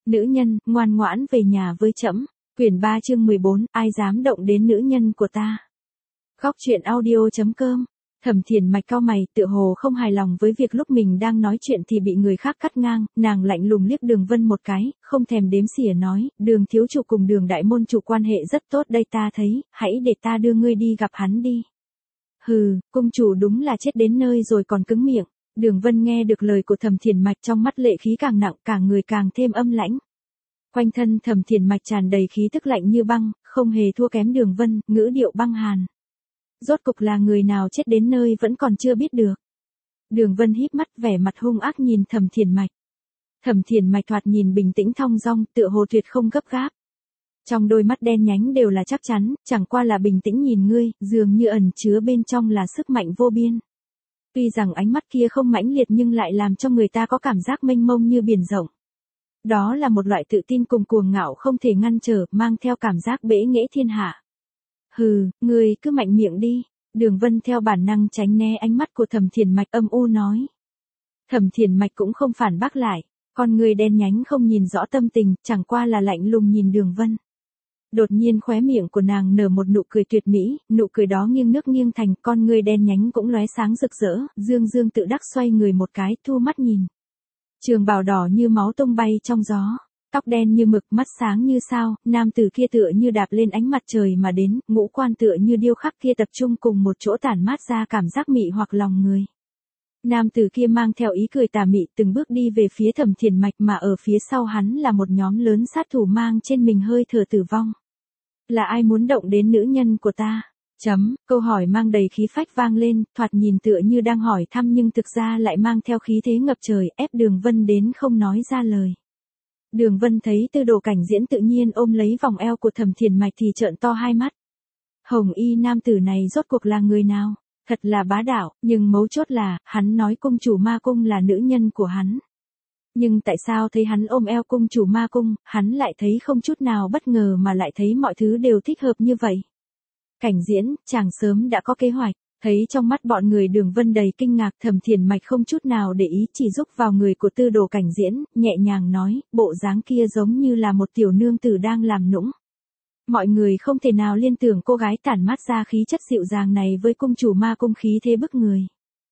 Nữ nhân, ngoan ngoãn về nhà với trẫm. Quyển 3 chương 14, ai dám động đến nữ nhân của ta. Góc truyện audio.com. Thẩm Thiền Mạch cau mày, tựa hồ không hài lòng với việc lúc mình đang nói chuyện thì bị người khác cắt ngang, nàng lạnh lùng liếc Đường Vân một cái, không thèm đếm xỉa nói, Đường thiếu chủ cùng Đường đại môn chủ quan hệ rất tốt đây ta thấy, hãy để ta đưa ngươi đi gặp hắn đi. Hừ, cung chủ đúng là chết đến nơi rồi còn cứng miệng. Đường Vân nghe được lời của Thẩm Thiền Mạch trong mắt lệ khí càng nặng, cả người càng thêm âm lãnh. Quanh thân Thẩm Thiền Mạch tràn đầy khí tức lạnh như băng, không hề thua kém Đường Vân, ngữ điệu băng hàn. Rốt cục là người nào chết đến nơi vẫn còn chưa biết được. Đường Vân híp mắt, vẻ mặt hung ác nhìn Thẩm Thiền Mạch. Thẩm Thiền Mạch thoạt nhìn bình tĩnh thong dong, tựa hồ tuyệt không gấp gáp. Trong đôi mắt đen nhánh đều là chắc chắn, chẳng qua là bình tĩnh nhìn ngươi, dường như ẩn chứa bên trong là sức mạnh vô biên. Tuy rằng ánh mắt kia không mãnh liệt nhưng lại làm cho người ta có cảm giác mênh mông như biển rộng. Đó là một loại tự tin cùng cuồng ngạo không thể ngăn trở, mang theo cảm giác bẽ nghễ thiên hạ. Hừ, ngươi cứ mạnh miệng đi. Đường Vân theo bản năng tránh né ánh mắt của Thẩm Thiền Mạch, âm u nói. Thẩm Thiền Mạch cũng không phản bác lại, con người đen nhánh không nhìn rõ tâm tình, chẳng qua là lạnh lùng nhìn Đường Vân. Đột nhiên khóe miệng của nàng nở một nụ cười tuyệt mỹ, nụ cười đó nghiêng nước nghiêng thành, con người đen nhánh cũng lóe sáng rực rỡ, dương dương tự đắc xoay người một cái, thu mắt nhìn. Trường bào đỏ như máu tung bay trong gió, tóc đen như mực, mắt sáng như sao, nam tử kia tựa như đạp lên ánh mặt trời mà đến, ngũ quan tựa như điêu khắc kia tập trung cùng một chỗ tản mát ra cảm giác mị hoặc lòng người. Nam tử kia mang theo ý cười tà mị từng bước đi về phía Thẩm Thiền Mạch mà ở phía sau hắn là một nhóm lớn sát thủ mang trên mình hơi thở tử vong. Là ai muốn động đến nữ nhân của ta? Câu hỏi mang đầy khí phách vang lên, thoạt nhìn tựa như đang hỏi thăm nhưng thực ra lại mang theo khí thế ngập trời, ép Đường Vân đến không nói ra lời. Đường Vân thấy Tư Đồ Cảnh Diễn tự nhiên ôm lấy vòng eo của Thẩm Thiền Mạch thì trợn to hai mắt. Hồng y nam tử này rốt cuộc là người nào? Thật là bá đạo, nhưng mấu chốt là, hắn nói cung chủ ma cung là nữ nhân của hắn. Nhưng tại sao thấy hắn ôm eo cung chủ ma cung, hắn lại thấy không chút nào bất ngờ mà lại thấy mọi thứ đều thích hợp như vậy. Cảnh Diễn, chàng sớm đã có kế hoạch, thấy trong mắt bọn người Đường Vân đầy kinh ngạc, Thẩm Thiền Mạch không chút nào để ý chỉ giúp vào người của Tư Đồ Cảnh Diễn, nhẹ nhàng nói, bộ dáng kia giống như là một tiểu nương tử đang làm nũng. Mọi người không thể nào liên tưởng cô gái tản mát ra khí chất dịu dàng này với cung chủ ma cung khí thế bức người.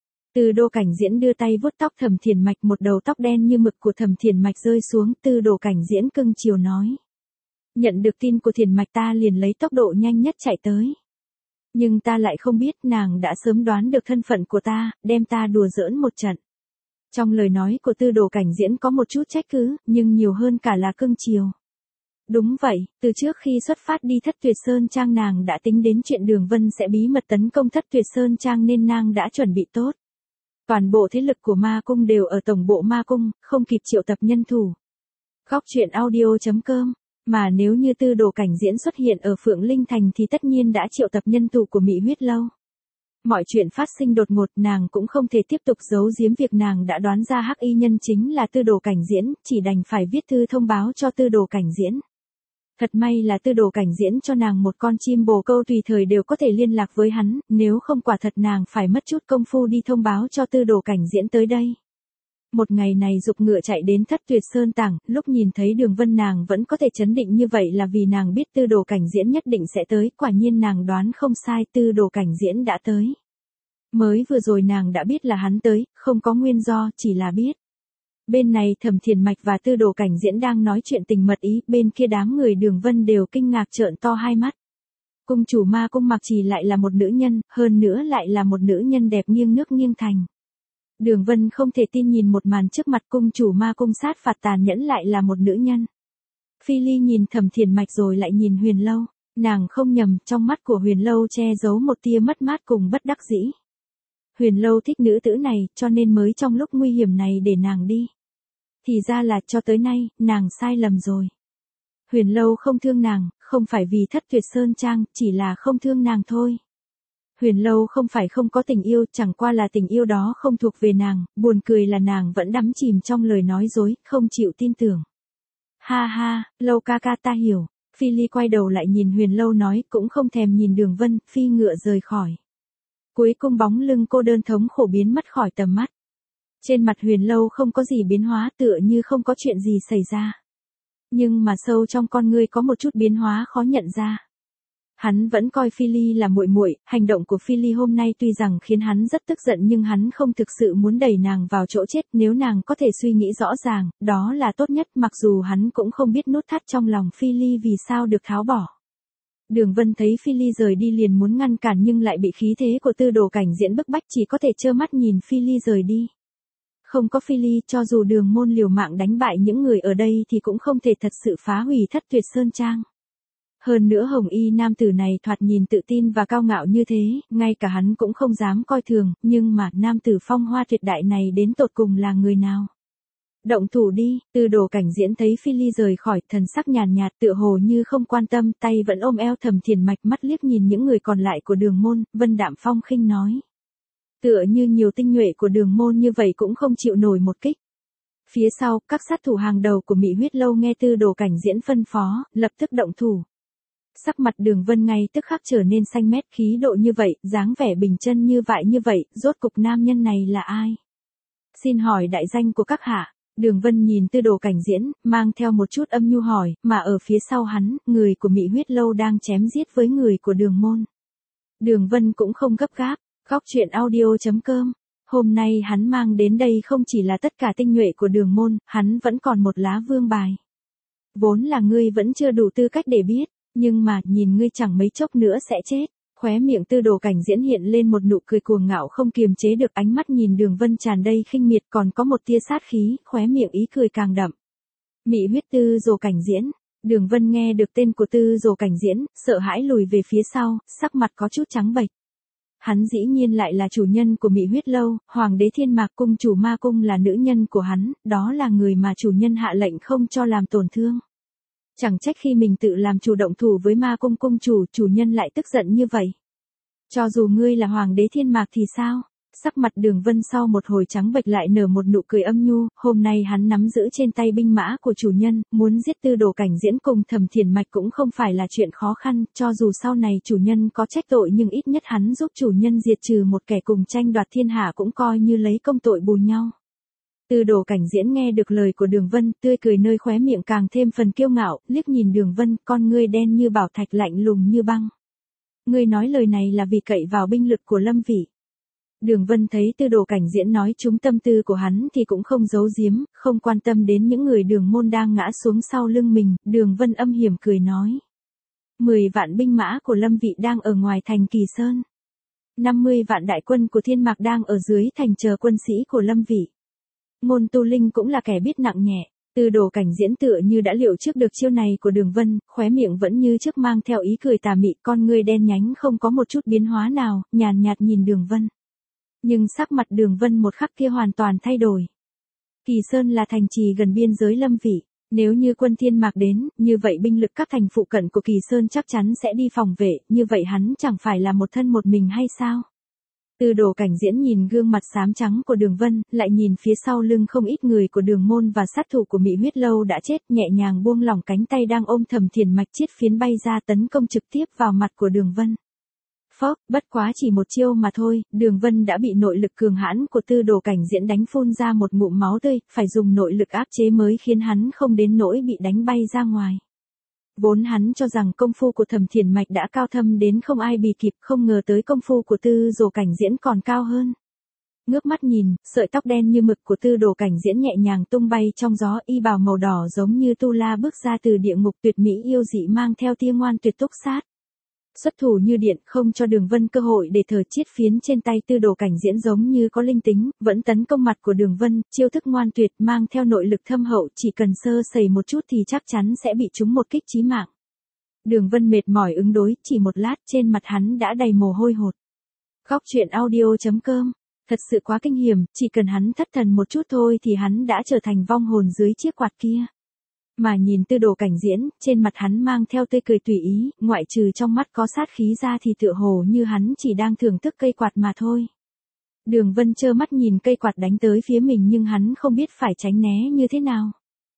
Tư Đồ Cảnh Diễn đưa tay vuốt tóc Thẩm Thiền Mạch, một đầu tóc đen như mực của Thẩm Thiền Mạch rơi xuống, Tư Đồ Cảnh Diễn cưng chiều nói. Nhận được tin của Thiền Mạch ta liền lấy tốc độ nhanh nhất chạy tới. Nhưng ta lại không biết nàng đã sớm đoán được thân phận của ta, đem ta đùa giỡn một trận. Trong lời nói của Tư Đồ Cảnh Diễn có một chút trách cứ, nhưng nhiều hơn cả là cưng chiều. Đúng vậy, từ trước khi xuất phát đi Thất Tuyệt Sơn Trang nàng đã tính đến chuyện Đường Vân sẽ bí mật tấn công Thất Tuyệt Sơn Trang nên nàng đã chuẩn bị tốt. Toàn bộ thế lực của ma cung đều ở tổng bộ ma cung, không kịp triệu tập nhân thủ. Góc truyện audio.com. Mà nếu như Tư Đồ Cảnh Diễn xuất hiện ở Phượng Linh Thành thì tất nhiên đã triệu tập nhân thủ của Mị Huyết Lâu. Mọi chuyện phát sinh đột ngột, nàng cũng không thể tiếp tục giấu giếm việc nàng đã đoán ra hắc y nhân chính là Tư Đồ Cảnh Diễn, chỉ đành phải viết thư thông báo cho Tư Đồ Cảnh Diễn. Thật may là Tư Đồ Cảnh Diễn cho nàng một con chim bồ câu tùy thời đều có thể liên lạc với hắn, nếu không quả thật nàng phải mất chút công phu đi thông báo cho Tư Đồ Cảnh Diễn tới đây. Một ngày này giục ngựa chạy đến Thất Tuyệt Sơn Tảng, lúc nhìn thấy Đường Vân nàng vẫn có thể chấn định như vậy là vì nàng biết Tư Đồ Cảnh Diễn nhất định sẽ tới, quả nhiên nàng đoán không sai, Tư Đồ Cảnh Diễn đã tới. Mới vừa rồi nàng đã biết là hắn tới, không có nguyên do, chỉ là biết. Bên này Thẩm Thiền Mạch và Tư Đồ Cảnh Diễn đang nói chuyện tình mật ý, bên kia đám người Đường Vân đều kinh ngạc trợn to hai mắt. Cung chủ ma cung mặc chỉ lại là một nữ nhân, hơn nữa lại là một nữ nhân đẹp nghiêng nước nghiêng thành. Đường Vân không thể tin nhìn một màn trước mặt, cung chủ ma cung sát phạt tàn nhẫn lại là một nữ nhân. Phi Ly nhìn Thẩm Thiền Mạch rồi lại nhìn Huyền Lâu, nàng không nhầm, trong mắt của Huyền Lâu che giấu một tia mất mát cùng bất đắc dĩ. Huyền Lâu thích nữ tử này, cho nên mới trong lúc nguy hiểm này để nàng đi. Thì ra là cho tới nay, nàng sai lầm rồi. Huyền Lâu không thương nàng, không phải vì Thất Tuyệt Sơn Trang, chỉ là không thương nàng thôi. Huyền Lâu không phải không có tình yêu, chẳng qua là tình yêu đó không thuộc về nàng, buồn cười là nàng vẫn đắm chìm trong lời nói dối, không chịu tin tưởng. Ha ha, Lâu ca ca ta hiểu. Phi Ly quay đầu lại nhìn Huyền Lâu nói, cũng không thèm nhìn Đường Vân, phi ngựa rời khỏi. Cuối cùng bóng lưng cô đơn thống khổ biến mất khỏi tầm mắt. Trên mặt Huyền Lâu không có gì biến hóa, tựa như không có chuyện gì xảy ra. Nhưng mà sâu trong con ngươi có một chút biến hóa khó nhận ra. Hắn vẫn coi Phi Ly là muội muội, hành động của Phi Ly hôm nay tuy rằng khiến hắn rất tức giận nhưng hắn không thực sự muốn đẩy nàng vào chỗ chết, nếu nàng có thể suy nghĩ rõ ràng, đó là tốt nhất, mặc dù hắn cũng không biết nút thắt trong lòng Phi Ly vì sao được tháo bỏ. Đường Vân thấy Phi Ly rời đi liền muốn ngăn cản nhưng lại bị khí thế của Tư Đồ Cảnh Diễn bức bách, chỉ có thể trơ mắt nhìn Phi Ly rời đi. Không có Phi Ly, cho dù Đường Môn liều mạng đánh bại những người ở đây thì cũng không thể thật sự phá hủy Thất Tuyệt Sơn Trang. Hơn nữa hồng y nam tử này thoạt nhìn tự tin và cao ngạo như thế, ngay cả hắn cũng không dám coi thường, nhưng mà nam tử phong hoa tuyệt đại này đến tột cùng là người nào? Động thủ đi, Tư Đồ Cảnh Diễn thấy Phi Ly rời khỏi, thần sắc nhàn nhạt tựa hồ như không quan tâm, tay vẫn ôm eo Thẩm Thiền Mạch, mắt liếc nhìn những người còn lại của Đường Môn, vân đạm phong khinh nói. Tựa như nhiều tinh nhuệ của Đường Môn như vậy cũng không chịu nổi một kích. Phía sau, các sát thủ hàng đầu của Mị Huyết Lâu nghe Tư Đồ Cảnh Diễn phân phó, lập tức động thủ. Sắc mặt Đường Vân ngay tức khắc trở nên xanh mét, khí độ như vậy, dáng vẻ bình chân như vậy, rốt cục nam nhân này là ai? Xin hỏi đại danh của các hạ. Đường Vân nhìn Tư Đồ Cảnh Diễn, mang theo một chút âm nhu hỏi, mà ở phía sau hắn, người của Mị Huyết Lâu đang chém giết với người của Đường Môn. Đường Vân cũng không gấp gáp, Góc Truyện Audio.com. Hôm nay hắn mang đến đây không chỉ là tất cả tinh nhuệ của Đường Môn, hắn vẫn còn một lá vương bài. Vốn là ngươi vẫn chưa đủ tư cách để biết, nhưng mà nhìn ngươi chẳng mấy chốc nữa sẽ chết. Khóe miệng Tư Đồ Cảnh Diễn hiện lên một nụ cười cuồng ngạo không kiềm chế được, ánh mắt nhìn Đường Vân tràn đầy khinh miệt, còn có một tia sát khí, khóe miệng ý cười càng đậm. Mị huyết Tư Đồ Cảnh Diễn. Đường Vân nghe được tên của Tư Đồ Cảnh Diễn, sợ hãi lùi về phía sau, sắc mặt có chút trắng bệch. Hắn dĩ nhiên lại là chủ nhân của Mị Huyết Lâu, Hoàng đế Thiên Mạc Cung chủ Ma Cung là nữ nhân của hắn, đó là người mà chủ nhân hạ lệnh không cho làm tổn thương. Chẳng trách khi mình tự làm chủ động thủ với Ma Cung cung chủ nhân lại tức giận như vậy. Cho dù ngươi là Hoàng đế Thiên Mạc thì sao? Sắc mặt Đường Vân sau một hồi trắng bệch lại nở một nụ cười âm nhu, hôm nay hắn nắm giữ trên tay binh mã của chủ nhân, muốn giết Tư Đồ Cảnh Diễn cùng Thẩm Thiền Mạch cũng không phải là chuyện khó khăn, cho dù sau này chủ nhân có trách tội nhưng ít nhất hắn giúp chủ nhân diệt trừ một kẻ cùng tranh đoạt thiên hạ cũng coi như lấy công tội bù nhau. Tư Đồ Cảnh Diễn nghe được lời của Đường Vân, tươi cười nơi khóe miệng càng thêm phần kiêu ngạo, liếc nhìn Đường Vân, con ngươi đen như bảo thạch lạnh lùng như băng. Ngươi nói lời này là vì cậy vào binh lực của Lâm Vị. Đường Vân thấy Tư Đồ Cảnh Diễn nói trúng tâm tư của hắn thì cũng không giấu giếm, không quan tâm đến những người Đường Môn đang ngã xuống sau lưng mình, Đường Vân âm hiểm cười nói. 10 vạn binh mã của Lâm Vị đang ở ngoài thành Kỳ Sơn. 50 vạn đại quân của Thiên Mạc đang ở dưới thành chờ quân sĩ của Lâm Vị. Ngôn Tu Linh cũng là kẻ biết nặng nhẹ. Tư Đồ Cảnh Diễn tựa như đã liệu trước được chiêu này của Đường Vân, khóe miệng vẫn như trước mang theo ý cười tà mị, con ngươi đen nhánh không có một chút biến hóa nào, nhàn nhạt nhìn Đường Vân. Nhưng sắc mặt Đường Vân một khắc kia hoàn toàn thay đổi. Kỳ Sơn là thành trì gần biên giới Lâm Vị, nếu như quân Thiên Mạc đến, như vậy binh lực các thành phụ cận của Kỳ Sơn chắc chắn sẽ đi phòng vệ, như vậy hắn chẳng phải là một thân một mình hay sao? Tư Đồ Cảnh Diễn nhìn gương mặt xám trắng của Đường Vân, lại nhìn phía sau lưng không ít người của Đường Môn và sát thủ của Mị Huyết Lâu đã chết, nhẹ nhàng buông lỏng cánh tay đang ôm Thẩm Thiền Mạch, chiết phiến bay ra tấn công trực tiếp vào mặt của Đường Vân. Phốc, bất quá chỉ một chiêu mà thôi, Đường Vân đã bị nội lực cường hãn của Tư Đồ Cảnh Diễn đánh phun ra một ngụm máu tươi, phải dùng nội lực áp chế mới khiến hắn không đến nỗi bị đánh bay ra ngoài. Vốn hắn cho rằng công phu của Thẩm Thiền Mạch đã cao thâm đến không ai bì kịp, không ngờ tới công phu của Tư Đồ Cảnh Diễn còn cao hơn. Ngước mắt nhìn, sợi tóc đen như mực của Tư Đồ Cảnh Diễn nhẹ nhàng tung bay trong gió, y bào màu đỏ giống như tu la bước ra từ địa ngục, tuyệt mỹ yêu dị mang theo tia ngoan tuyệt túc sát. Xuất thủ như điện, không cho Đường Vân cơ hội để thở, chiết phiến trên tay Tư Đồ Cảnh Diễn giống như có linh tính, vẫn tấn công mặt của Đường Vân, chiêu thức ngoan tuyệt mang theo nội lực thâm hậu, chỉ cần sơ sẩy một chút thì chắc chắn sẽ bị trúng một kích chí mạng. Đường Vân mệt mỏi ứng đối, chỉ một lát trên mặt hắn đã đầy mồ hôi hột. Góc Truyện Audio.com. Thật sự quá kinh hiểm, chỉ cần hắn thất thần một chút thôi thì hắn đã trở thành vong hồn dưới chiếc quạt kia. Mà nhìn Tư Đồ Cảnh Diễn, trên mặt hắn mang theo tươi cười tùy ý, ngoại trừ trong mắt có sát khí ra thì tựa hồ như hắn chỉ đang thưởng thức cây quạt mà thôi. Đường Vân trơ mắt nhìn cây quạt đánh tới phía mình nhưng hắn không biết phải tránh né như thế nào.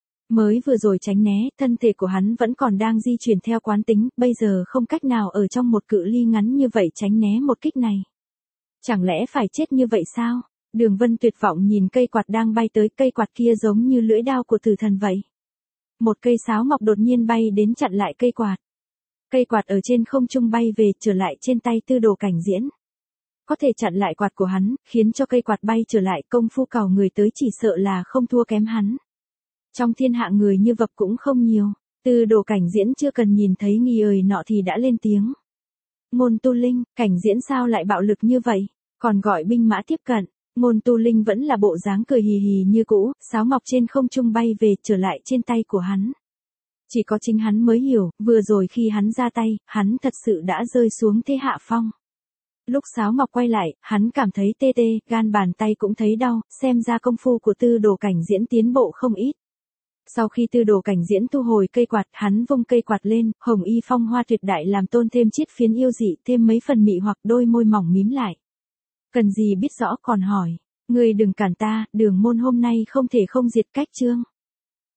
Mới vừa rồi tránh né, thân thể của hắn vẫn còn đang di chuyển theo quán tính, bây giờ không cách nào ở trong một cự ly ngắn như vậy tránh né một kích này. Chẳng lẽ phải chết như vậy sao? Đường Vân tuyệt vọng nhìn cây quạt đang bay tới, cây quạt kia giống như lưỡi đao của tử thần vậy. Một cây sáo ngọc đột nhiên bay đến chặn lại cây quạt. Cây quạt ở trên không trung bay về trở lại trên tay Tư Đồ Cảnh Diễn. Có thể chặn lại quạt của hắn, khiến cho cây quạt bay trở lại, công phu cào người tới chỉ sợ là không thua kém hắn. Trong thiên hạ người như vật cũng không nhiều. Tư Đồ Cảnh Diễn chưa cần nhìn thấy nghi ời nọ thì đã lên tiếng. Ngôn Tu Linh, Cảnh Diễn sao lại bạo lực như vậy, còn gọi binh mã tiếp cận. Ngôn Tu Linh vẫn là bộ dáng cười hì hì như cũ, sáo ngọc trên không trung bay về trở lại trên tay của hắn. Chỉ có chính hắn mới hiểu, vừa rồi khi hắn ra tay, hắn thật sự đã rơi xuống thế hạ phong. Lúc sáo ngọc quay lại, hắn cảm thấy tê tê, gan bàn tay cũng thấy đau, xem ra công phu của Tư Đồ Cảnh Diễn tiến bộ không ít. Sau khi Tư Đồ Cảnh Diễn thu hồi cây quạt, hắn vung cây quạt lên, hồng y phong hoa tuyệt đại làm tôn thêm chiết phiến yêu dị, thêm mấy phần mị hoặc, đôi môi mỏng mím lại. Cần gì biết rõ còn hỏi, ngươi đừng cản ta, Đường Môn hôm nay không thể không diệt Cách Chương.